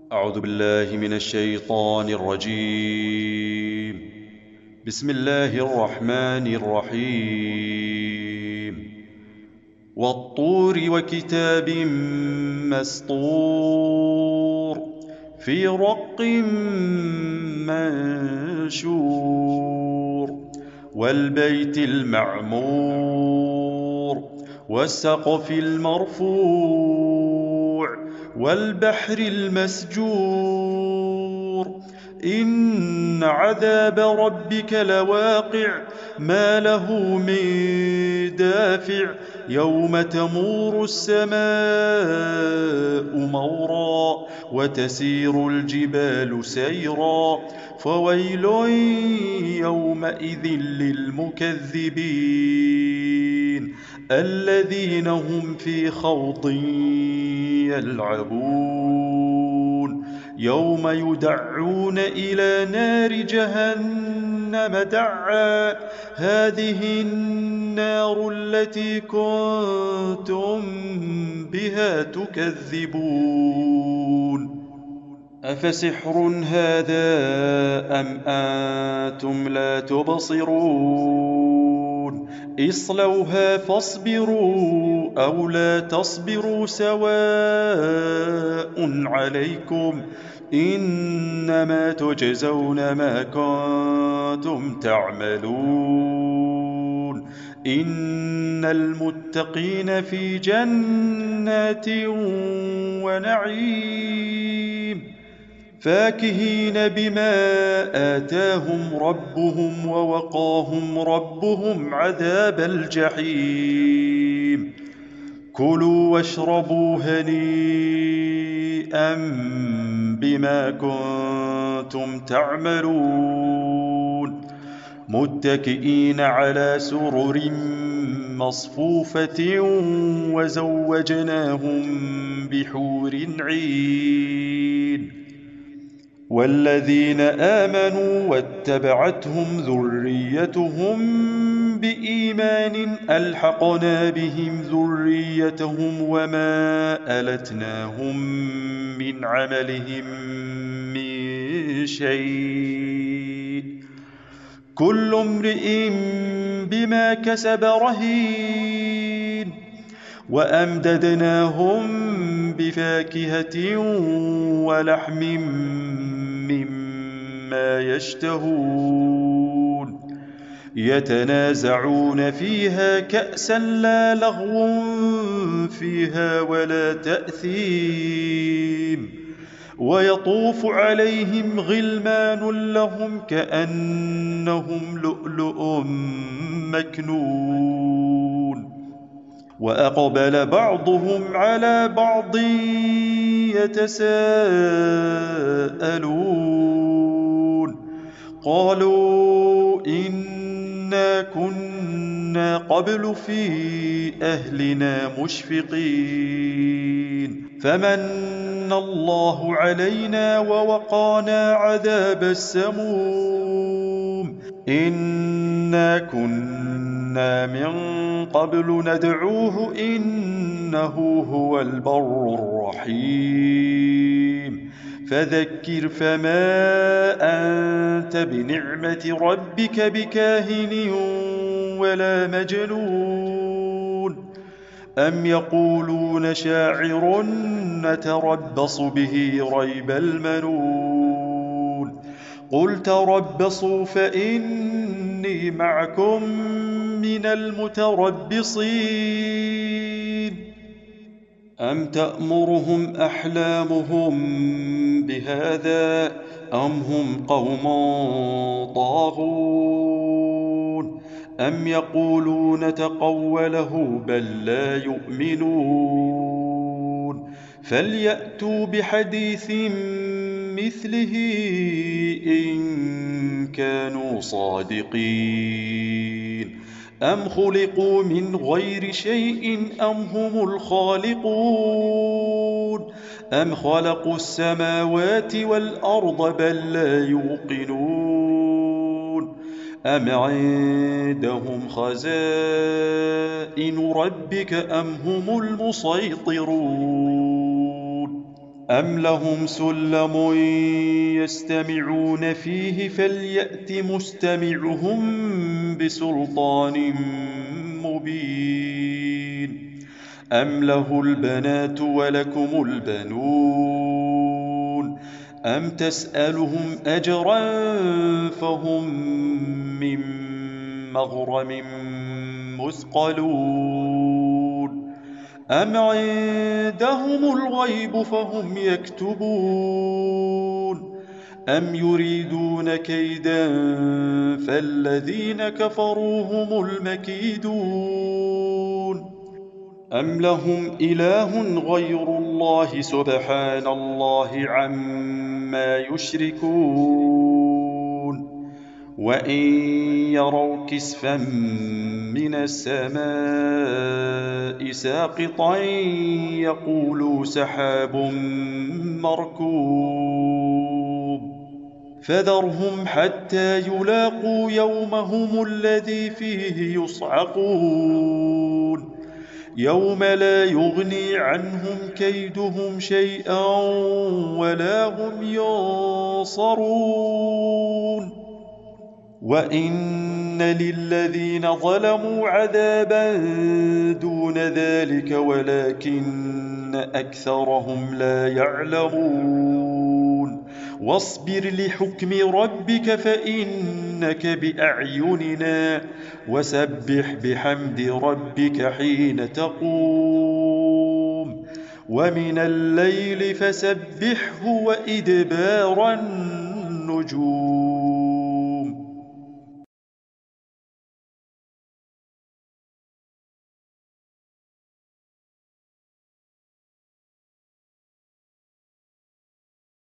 أعوذ بالله من الشيطان الرجيم. بسم الله الرحمن الرحيم. والطور وكتاب مسطور في رق منشور والبيت المعمور والسقف المرفوع والبحر المسجور إن عذاب ربك لواقع ما له من دافع يوم تمور السماء مورا وتسير الجبال سيرا فويل يومئذ للمكذبين الذين هم في خوض يلعبون يوم يدعون إلى نار جهنم دعا هذه النار التي كنتم بها تكذبون أفسحر هذا أم أنتم لا تبصرون اصلوها فاصبروا أو لا تصبروا سواء عليكم إنما تجزون ما كنتم تعملون إن المتقين في جنات ونعيم فاكهين بما آتاهم ربهم ووقاهم ربهم عذاب الجحيم كلوا واشربوا هنيئا بما كنتم تعملون متكئين على سرر مصفوفة وزوجناهم بحور عين والذين آمنوا واتبعتهم ذريتهم بإيمان ألحقنا بهم ذريتهم وما ألتناهم من عملهم من شيء كل امرئ بما كسب رهين وأمددناهم بفاكهة ولحم مما يشتهون يتنازعون فيها كأسا لا لغو فيها ولا تأثيم ويطوف عليهم غلمان لهم كأنهم لؤلؤ مكنون وأقبل بعضهم على بعض يتساءلون قالوا إنا كنا قبل في أهلنا مشفقين فمن الله علينا ووقانا عذاب السموم إنا كنا من قبل ندعوه إنه هو البر الرحيم فذكر فما أنت بنعمة ربك بكاهن ولا مجنون أم يقولون شاعر نتربص به ريب المنون قل تربصوا فإني معكم من المتربصين أم تأمرهم أحلامهم بهذا أم هم قوم طاغون أم يقولون تقوله بل لا يؤمنون فليأتوا بحديث مثله إن كانوا صادقين أم خلقوا من غير شيء أم هم الخالقون أم خلقوا السماوات والأرض بل لا يوقنون أم عندهم خزائن ربك أم هم المسيطرون أم لهم سلم يستمعون فيه فليأت مستمعهم بسلطان مبين أم له البنات ولكم البنون أم تسألهم أجرا فهم من مغرم مثقلون أم عندهم الغيب فهم يكتبون أم يريدون كيدا فالذين كفروا هم المكيدون أم لهم إله غير الله سبحان الله عما يشركون وإن يروا كسفا من السماء ساقطا يقولوا سحاب مركوب فذرهم حتى يلاقوا يومهم الذي فيه يصعقون يوم لا يغني عنهم كيدهم شيئا ولا هم ينصرون وإن للذين ظلموا عذابا دون ذلك ولكن أكثرهم لا يعلمون واصبر لحكم ربك فإنك بأعيننا وسبح بحمد ربك حين تقوم ومن الليل فسبحه وإدبار النجوم